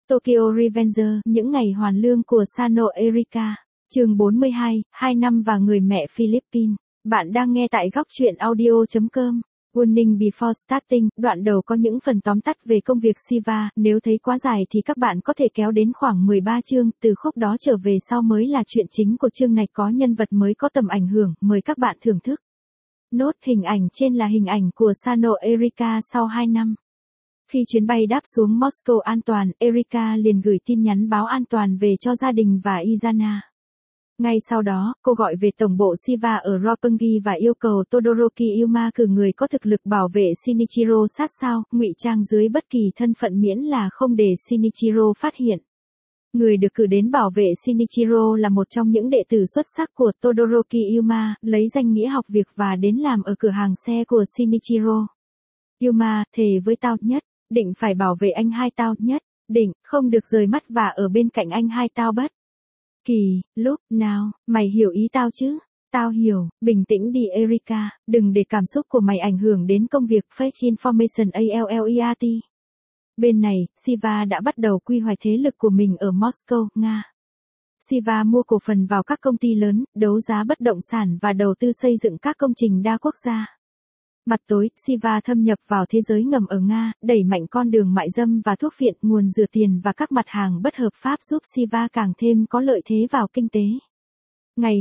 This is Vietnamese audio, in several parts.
Tokyo Revenger, những ngày hoàn lương của Sano Erika. Chương 42, 2 năm và người mẹ Philippines. Bạn đang nghe tại góc truyện audio.com. Warning before starting, đoạn đầu có những phần tóm tắt về công việc Siva, nếu thấy quá dài thì các bạn có thể kéo đến khoảng 13 chương, từ khúc đó trở về sau mới là chuyện chính của chương này, có nhân vật mới có tầm ảnh hưởng, mời các bạn thưởng thức. Nốt hình ảnh trên là hình ảnh của Sano Erika sau 2 năm. Khi chuyến bay đáp xuống Moscow an toàn, Erika liền gửi tin nhắn báo an toàn về cho gia đình và Izana. Ngay sau đó, cô gọi về tổng bộ Siva ở Roppongi và yêu cầu Todoroki Yuma cử người có thực lực bảo vệ Shinichiro sát sao, ngụy trang dưới bất kỳ thân phận miễn là không để Shinichiro phát hiện. Người được cử đến bảo vệ Shinichiro là một trong những đệ tử xuất sắc của Todoroki Yuma, lấy danh nghĩa học việc và đến làm ở cửa hàng xe của Shinichiro. Yuma, thề với tao nhất, định phải bảo vệ anh hai tao nhất, định, không được rời mắt và ở bên cạnh anh hai tao bất kỳ lúc nào, mày hiểu ý tao chứ? Tao hiểu, bình tĩnh đi Erika, đừng để cảm xúc của mày ảnh hưởng đến công việc Fake Information ALLEAT. Bên này, Siva đã bắt đầu quy hoạch thế lực của mình ở Moscow, Nga. Siva mua cổ phần vào các công ty lớn, đấu giá bất động sản và đầu tư xây dựng các công trình đa quốc gia. Mặt tối, Siva thâm nhập vào thế giới ngầm ở Nga, đẩy mạnh con đường mại dâm và thuốc viện, nguồn rửa tiền và các mặt hàng bất hợp pháp giúp Siva càng thêm có lợi thế vào kinh tế. Ngày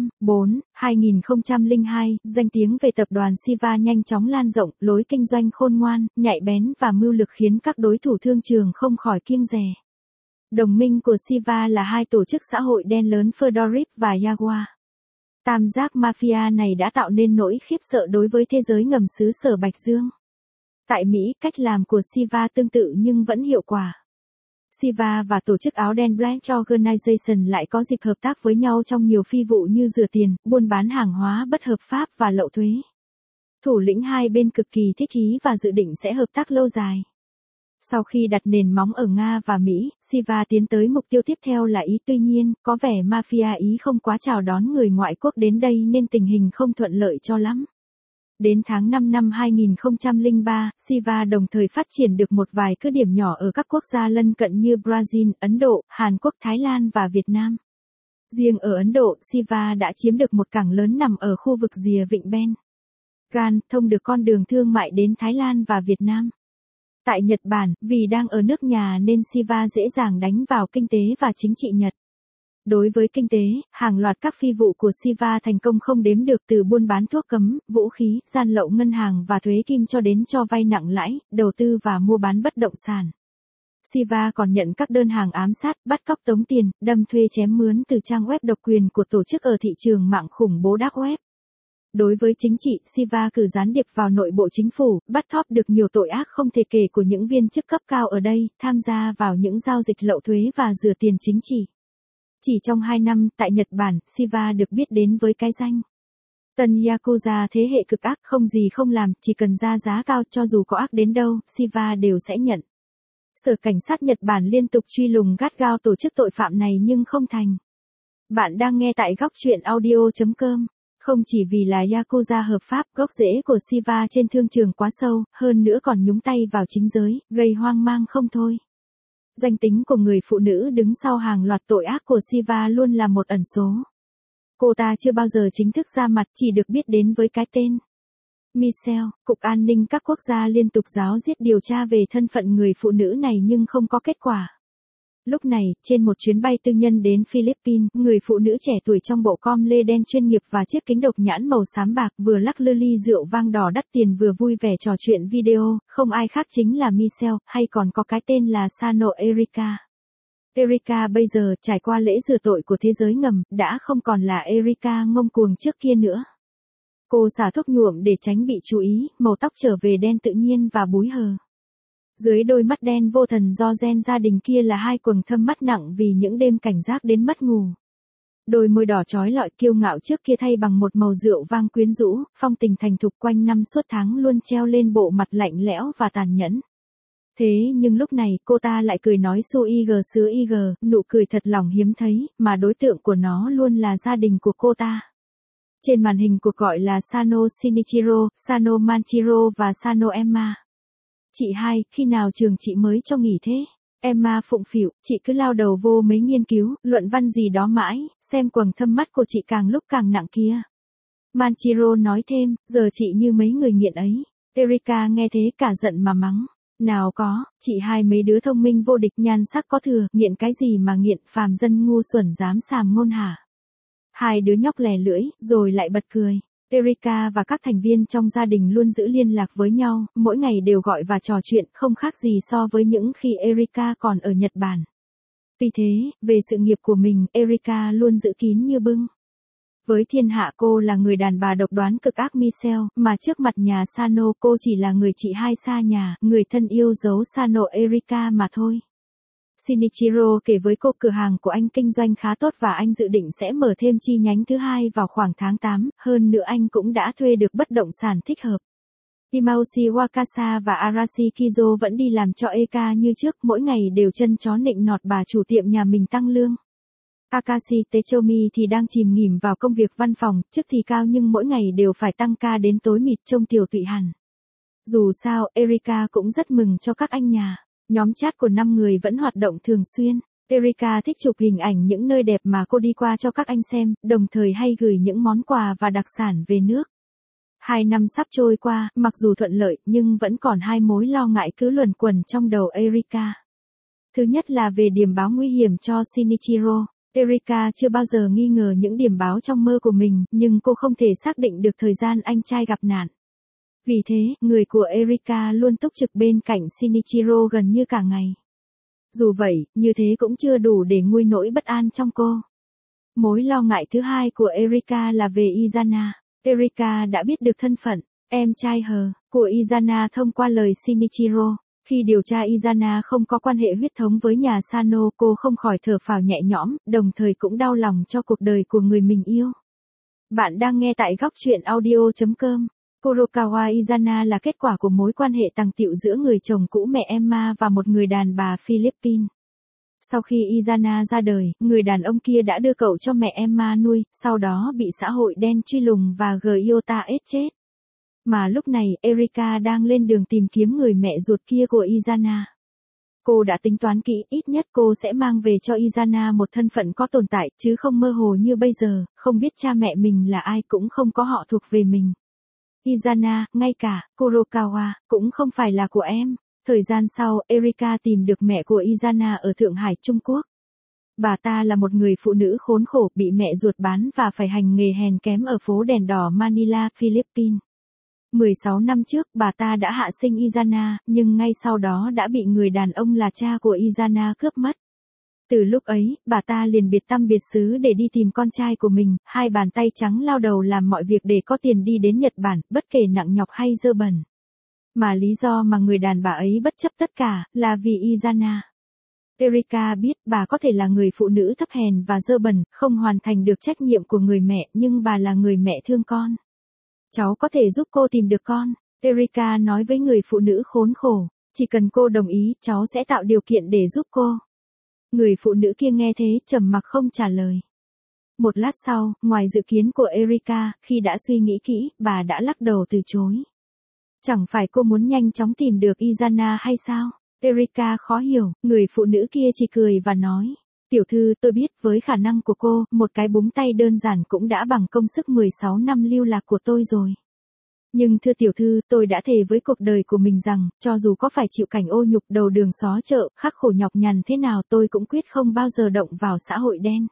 15/4/2002, danh tiếng về tập đoàn Siva nhanh chóng lan rộng, lối kinh doanh khôn ngoan, nhạy bén và mưu lược khiến các đối thủ thương trường không khỏi kiêng dè. Đồng minh của Siva là hai tổ chức xã hội đen lớn Fedorip và Jaguar. Tam giác mafia này đã tạo nên nỗi khiếp sợ đối với thế giới ngầm xứ sở Bạch Dương. Tại Mỹ, cách làm của Siva tương tự nhưng vẫn hiệu quả. Siva và tổ chức áo đen Black Organization lại có dịp hợp tác với nhau trong nhiều phi vụ như rửa tiền, buôn bán hàng hóa bất hợp pháp và lậu thuế. Thủ lĩnh hai bên cực kỳ thích ý và dự định sẽ hợp tác lâu dài. Sau khi đặt nền móng ở Nga và Mỹ, Siva tiến tới mục tiêu tiếp theo là Ý, tuy nhiên, có vẻ mafia Ý không quá chào đón người ngoại quốc đến đây nên tình hình không thuận lợi cho lắm. Đến tháng 5 năm 2003, Siva đồng thời phát triển được một vài cứ điểm nhỏ ở các quốc gia lân cận như Brazil, Ấn Độ, Hàn Quốc, Thái Lan và Việt Nam. Riêng ở Ấn Độ, Siva đã chiếm được một cảng lớn nằm ở khu vực rìa vịnh Bengal, thông được con đường thương mại đến Thái Lan và Việt Nam. Tại Nhật Bản, vì đang ở nước nhà nên Siva dễ dàng đánh vào kinh tế và chính trị Nhật. Đối với kinh tế, hàng loạt các phi vụ của Siva thành công không đếm được, từ buôn bán thuốc cấm, vũ khí, gian lậu ngân hàng và thuế kim cho đến cho vay nặng lãi, đầu tư và mua bán bất động sản. Siva còn nhận các đơn hàng ám sát, bắt cóc tống tiền, đâm thuê chém mướn từ trang web độc quyền của tổ chức ở thị trường mạng khủng bố Dark Web. Đối với chính trị, Siva cử gián điệp vào nội bộ chính phủ, bắt thóp được nhiều tội ác không thể kể của những viên chức cấp cao ở đây, tham gia vào những giao dịch lậu thuế và rửa tiền chính trị. Chỉ trong 2 năm, tại Nhật Bản, Siva được biết đến với cái danh Tân Yakuza thế hệ cực ác, không gì không làm, chỉ cần ra giá cao, cho dù có ác đến đâu, Siva đều sẽ nhận. Sở cảnh sát Nhật Bản liên tục truy lùng gắt gao tổ chức tội phạm này nhưng không thành. Bạn đang nghe tại góc truyện audio.com. Không chỉ vì là Yakuza hợp pháp, gốc rễ của Siva trên thương trường quá sâu, hơn nữa còn nhúng tay vào chính giới, gây hoang mang không thôi. Danh tính của người phụ nữ đứng sau hàng loạt tội ác của Siva luôn là một ẩn số. Cô ta chưa bao giờ chính thức ra mặt, chỉ được biết đến với cái tên Michelle. Cục An ninh các quốc gia liên tục ráo riết điều tra về thân phận người phụ nữ này nhưng không có kết quả. Lúc này, trên một chuyến bay tư nhân đến Philippines, người phụ nữ trẻ tuổi trong bộ com lê đen chuyên nghiệp và chiếc kính độc nhãn màu xám bạc vừa lắc lư ly rượu vang đỏ đắt tiền vừa vui vẻ trò chuyện video, không ai khác chính là Michelle, hay còn có cái tên là Sano Erika. Erika bây giờ, trải qua lễ rửa tội của thế giới ngầm, đã không còn là Erika ngông cuồng trước kia nữa. Cô xả thuốc nhuộm để tránh bị chú ý, màu tóc trở về đen tự nhiên và búi hờ. Dưới đôi mắt đen vô thần do gen gia đình kia là hai quầng thâm mắt nặng vì những đêm cảnh giác đến mất ngủ. Đôi môi đỏ trói lọi kiêu ngạo trước kia thay bằng một màu rượu vang quyến rũ, phong tình thành thục quanh năm suốt tháng luôn treo lên bộ mặt lạnh lẽo và tàn nhẫn. Thế nhưng lúc này cô ta lại cười nói su ig sứa ig, nụ cười thật lòng hiếm thấy, mà đối tượng của nó luôn là gia đình của cô ta. Trên màn hình cuộc gọi là Sano Shinichiro, Sano Manchiro và Sano Emma. Chị hai, khi nào trường chị mới cho nghỉ thế? Emma phụng phịu, chị cứ lao đầu vô mấy nghiên cứu, luận văn gì đó mãi, xem quầng thâm mắt của chị càng lúc càng nặng kia. Manchiro nói thêm, giờ chị như mấy người nghiện ấy. Erika nghe thế cả giận mà mắng. Nào có, chị hai mấy đứa thông minh vô địch nhan sắc có thừa, nghiện cái gì mà nghiện, phàm dân ngu xuẩn dám sàm ngôn hả? Hai đứa nhóc lè lưỡi, rồi lại bật cười. Erika và các thành viên trong gia đình luôn giữ liên lạc với nhau, mỗi ngày đều gọi và trò chuyện, không khác gì so với những khi Erika còn ở Nhật Bản. Tuy thế, về sự nghiệp của mình, Erika luôn giữ kín như bưng. Với thiên hạ cô là người đàn bà độc đoán cực ác Michelle, mà trước mặt nhà Sano cô chỉ là người chị hai xa nhà, người thân yêu giấu Sano Erika mà thôi. Shinichiro kể với cô cửa hàng của anh kinh doanh khá tốt và anh dự định sẽ mở thêm chi nhánh thứ hai vào khoảng tháng 8, hơn nữa anh cũng đã thuê được bất động sản thích hợp. Imaushi Wakasa và Arashi Kizo vẫn đi làm cho Eka như trước, mỗi ngày đều chân chó nịnh nọt bà chủ tiệm nhà mình tăng lương. Akashi Techomi thì đang chìm nghỉm vào công việc văn phòng, chức thì cao nhưng mỗi ngày đều phải tăng ca đến tối mịt trông tiều tụy hẳn. Dù sao, Erika cũng rất mừng cho các anh nhà. Nhóm chat của 5 người vẫn hoạt động thường xuyên. Erika thích chụp hình ảnh những nơi đẹp mà cô đi qua cho các anh xem, đồng thời hay gửi những món quà và đặc sản về nước. 2 năm sắp trôi qua, mặc dù thuận lợi, nhưng vẫn còn hai mối lo ngại cứ luẩn quẩn trong đầu Erika. Thứ nhất là về điểm báo nguy hiểm cho Shinichiro. Erika chưa bao giờ nghi ngờ những điểm báo trong mơ của mình, nhưng cô không thể xác định được thời gian anh trai gặp nạn. Vì thế, người của Erika luôn túc trực bên cạnh Shinichiro gần như cả ngày. Dù vậy, như thế cũng chưa đủ để nguôi nỗi bất an trong cô. Mối lo ngại thứ hai của Erika là về Izana. Erika đã biết được thân phận, em trai hờ, của Izana thông qua lời Shinichiro. Khi điều tra Izana không có quan hệ huyết thống với nhà Sano, cô không khỏi thở phào nhẹ nhõm, đồng thời cũng đau lòng cho cuộc đời của người mình yêu. Bạn đang nghe tại góc truyện audio.com. Kurokawa Izana là kết quả của mối quan hệ tàng tịu giữa người chồng cũ mẹ Emma và một người đàn bà Philippines. Sau khi Izana ra đời, người đàn ông kia đã đưa cậu cho mẹ Emma nuôi, sau đó bị xã hội đen truy lùng và Gyota ết chết. Mà lúc này, Erika đang lên đường tìm kiếm người mẹ ruột kia của Izana. Cô đã tính toán kỹ, ít nhất cô sẽ mang về cho Izana một thân phận có tồn tại, chứ không mơ hồ như bây giờ, không biết cha mẹ mình là ai cũng không có họ thuộc về mình. Izana, ngay cả Kurokawa, cũng không phải là của em. Thời gian sau, Erika tìm được mẹ của Izana ở Thượng Hải, Trung Quốc. Bà ta là một người phụ nữ khốn khổ, bị mẹ ruột bán và phải hành nghề hèn kém ở phố đèn đỏ Manila, Philippines. 16 năm trước, bà ta đã hạ sinh Izana, nhưng ngay sau đó đã bị người đàn ông là cha của Izana cướp mất. Từ lúc ấy, bà ta liền biệt tăm biệt xứ để đi tìm con trai của mình, hai bàn tay trắng lao đầu làm mọi việc để có tiền đi đến Nhật Bản, bất kể nặng nhọc hay dơ bẩn. Mà lý do mà người đàn bà ấy bất chấp tất cả, là vì Izana. Erika biết bà có thể là người phụ nữ thấp hèn và dơ bẩn, không hoàn thành được trách nhiệm của người mẹ, nhưng bà là người mẹ thương con. Cháu có thể giúp cô tìm được con, Erika nói với người phụ nữ khốn khổ. Chỉ cần cô đồng ý, cháu sẽ tạo điều kiện để giúp cô. Người phụ nữ kia nghe thế, trầm mặc không trả lời. Một lát sau, ngoài dự kiến của Erika, khi đã suy nghĩ kỹ, bà đã lắc đầu từ chối. Chẳng phải cô muốn nhanh chóng tìm được Izana hay sao? Erika khó hiểu, người phụ nữ kia chỉ cười và nói. Tiểu thư, tôi biết, với khả năng của cô, một cái búng tay đơn giản cũng đã bằng công sức 16 năm lưu lạc của tôi rồi. Nhưng thưa tiểu thư, tôi đã thề với cuộc đời của mình rằng, cho dù có phải chịu cảnh ô nhục đầu đường xó chợ, khắc khổ nhọc nhằn thế nào tôi cũng quyết không bao giờ động vào xã hội đen.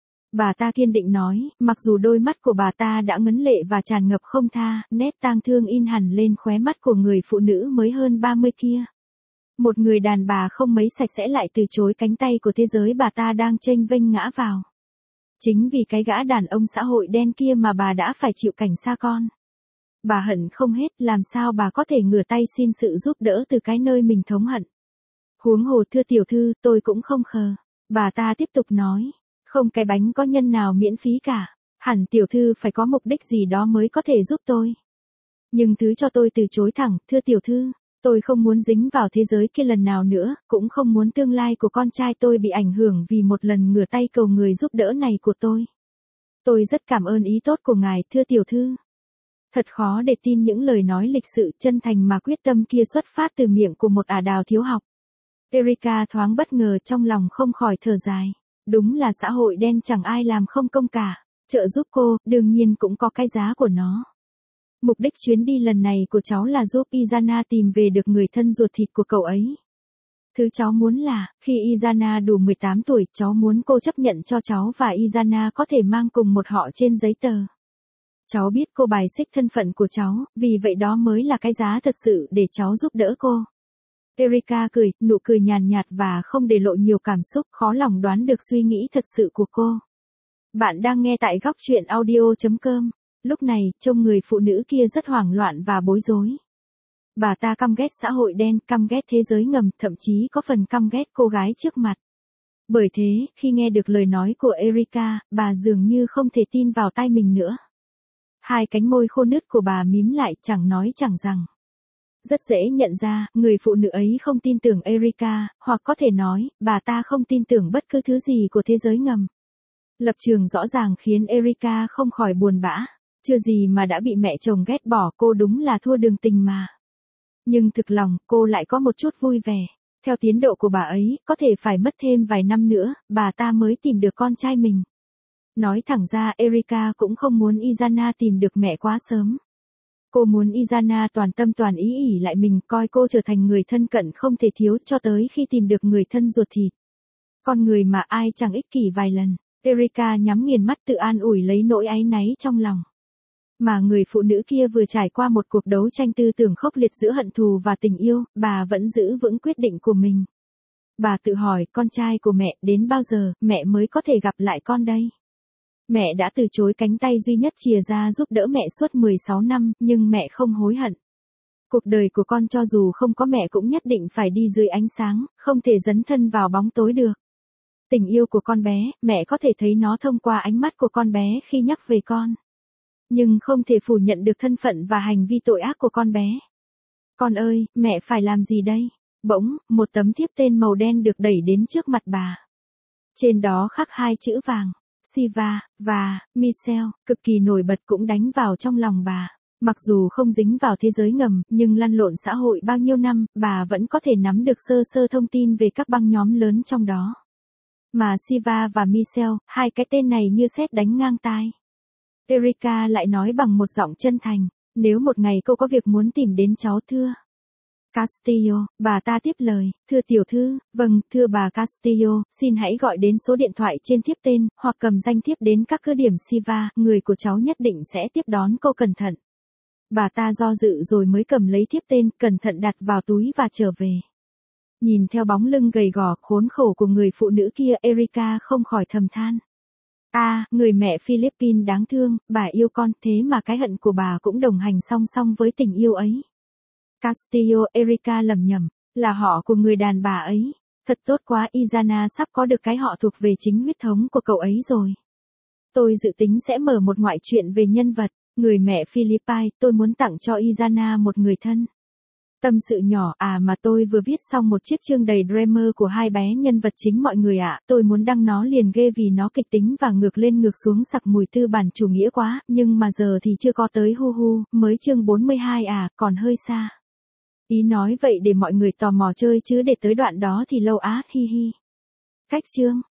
Bà ta kiên định nói, mặc dù đôi mắt của bà ta đã ngấn lệ và tràn ngập không tha, nét tang thương in hẳn lên khóe mắt của người phụ nữ mới hơn 30 kia. Một người đàn bà không mấy sạch sẽ lại từ chối cánh tay của thế giới bà ta đang chênh vênh ngã vào. Chính vì cái gã đàn ông xã hội đen kia mà bà đã phải chịu cảnh xa con. Bà hận không hết, làm sao bà có thể ngửa tay xin sự giúp đỡ từ cái nơi mình thống hận. Huống hồ thưa tiểu thư, tôi cũng không khờ. Bà ta tiếp tục nói, không cái bánh có nhân nào miễn phí cả. Hẳn tiểu thư phải có mục đích gì đó mới có thể giúp tôi. Nhưng thứ cho tôi từ chối thẳng, thưa tiểu thư. Tôi không muốn dính vào thế giới kia lần nào nữa, cũng không muốn tương lai của con trai tôi bị ảnh hưởng vì một lần ngửa tay cầu người giúp đỡ này của tôi. Tôi rất cảm ơn ý tốt của ngài, thưa tiểu thư. Thật khó để tin những lời nói lịch sự chân thành mà quyết tâm kia xuất phát từ miệng của một ả đào thiếu học. Erika thoáng bất ngờ, trong lòng không khỏi thở dài. Đúng là xã hội đen chẳng ai làm không công cả. Trợ giúp cô, đương nhiên cũng có cái giá của nó. Mục đích chuyến đi lần này của cháu là giúp Izana tìm về được người thân ruột thịt của cậu ấy. Thứ cháu muốn là, khi Izana đủ 18 tuổi, cháu muốn cô chấp nhận cho cháu và Izana có thể mang cùng một họ trên giấy tờ. Cháu biết cô bài xích thân phận của cháu, vì vậy đó mới là cái giá thật sự để cháu giúp đỡ cô. Erika cười, nụ cười nhàn nhạt và không để lộ nhiều cảm xúc, khó lòng đoán được suy nghĩ thật sự của cô. Bạn đang nghe tại góc truyện audio.com. Lúc này, trông người phụ nữ kia rất hoảng loạn và bối rối. Bà ta căm ghét xã hội đen, căm ghét thế giới ngầm, thậm chí có phần căm ghét cô gái trước mặt. Bởi thế, khi nghe được lời nói của Erika, bà dường như không thể tin vào tai mình nữa. Hai cánh môi khô nứt của bà mím lại, chẳng nói chẳng rằng. Rất dễ nhận ra, người phụ nữ ấy không tin tưởng Erika, hoặc có thể nói, bà ta không tin tưởng bất cứ thứ gì của thế giới ngầm. Lập trường rõ ràng khiến Erika không khỏi buồn bã. Chưa gì mà đã bị mẹ chồng ghét bỏ, cô đúng là thua đường tình mà. Nhưng thực lòng, cô lại có một chút vui vẻ. Theo tiến độ của bà ấy, có thể phải mất thêm vài năm nữa, bà ta mới tìm được con trai mình. Nói thẳng ra, Erika cũng không muốn Izana tìm được mẹ quá sớm. Cô muốn Izana toàn tâm toàn ý ỷ lại mình, coi cô trở thành người thân cận không thể thiếu cho tới khi tìm được người thân ruột thịt. Con người mà ai chẳng ích kỷ vài lần. Erika nhắm nghiền mắt tự an ủi lấy nỗi áy náy trong lòng. Mà người phụ nữ kia vừa trải qua một cuộc đấu tranh tư tưởng khốc liệt giữa hận thù và tình yêu, bà vẫn giữ vững quyết định của mình. Bà tự hỏi, con trai của mẹ, đến bao giờ, mẹ mới có thể gặp lại con đây? Mẹ đã từ chối cánh tay duy nhất chìa ra giúp đỡ mẹ suốt 16 năm, nhưng mẹ không hối hận. Cuộc đời của con cho dù không có mẹ cũng nhất định phải đi dưới ánh sáng, không thể dấn thân vào bóng tối được. Tình yêu của con bé, mẹ có thể thấy nó thông qua ánh mắt của con bé khi nhắc về con. Nhưng không thể phủ nhận được thân phận và hành vi tội ác của con bé. Con ơi, mẹ phải làm gì đây? Bỗng, một tấm thiếp tên màu đen được đẩy đến trước mặt bà. Trên đó khắc hai chữ vàng, Siva, và, Michelle, cực kỳ nổi bật cũng đánh vào trong lòng bà. Mặc dù không dính vào thế giới ngầm, nhưng lăn lộn xã hội bao nhiêu năm, bà vẫn có thể nắm được sơ sơ thông tin về các băng nhóm lớn trong đó. Mà Siva và Michelle, hai cái tên này như sét đánh ngang tai. Erika lại nói bằng một giọng chân thành, nếu một ngày cô có việc muốn tìm đến cháu thưa Castillo, bà ta tiếp lời, thưa tiểu thư, vâng, thưa bà Castillo, xin hãy gọi đến số điện thoại trên thiếp tên, hoặc cầm danh thiếp đến các cứ điểm Siva, người của cháu nhất định sẽ tiếp đón cô cẩn thận. Bà ta do dự rồi mới cầm lấy thiếp tên, cẩn thận đặt vào túi và trở về. Nhìn theo bóng lưng gầy gò, khốn khổ của người phụ nữ kia, Erika không khỏi thầm than. Người mẹ Philippines đáng thương, bà yêu con, thế mà cái hận của bà cũng đồng hành song song với tình yêu ấy. Castillo, Erika lẩm nhẩm, là họ của người đàn bà ấy. Thật tốt quá, Izana sắp có được cái họ thuộc về chính huyết thống của cậu ấy rồi. Tôi dự tính sẽ mở một ngoại truyện về nhân vật, người mẹ Philippines, tôi muốn tặng cho Izana một người thân. Tâm sự nhỏ, mà tôi vừa viết xong một chiếc chương đầy drama của hai bé nhân vật chính mọi người ạ, tôi muốn đăng nó liền ghê vì nó kịch tính và ngược lên ngược xuống sặc mùi tư bản chủ nghĩa quá, nhưng mà giờ thì chưa có tới mới chương 42 còn hơi xa. Ý nói vậy để mọi người tò mò chơi chứ để tới đoạn đó thì lâu á, hi hi. Cách chương.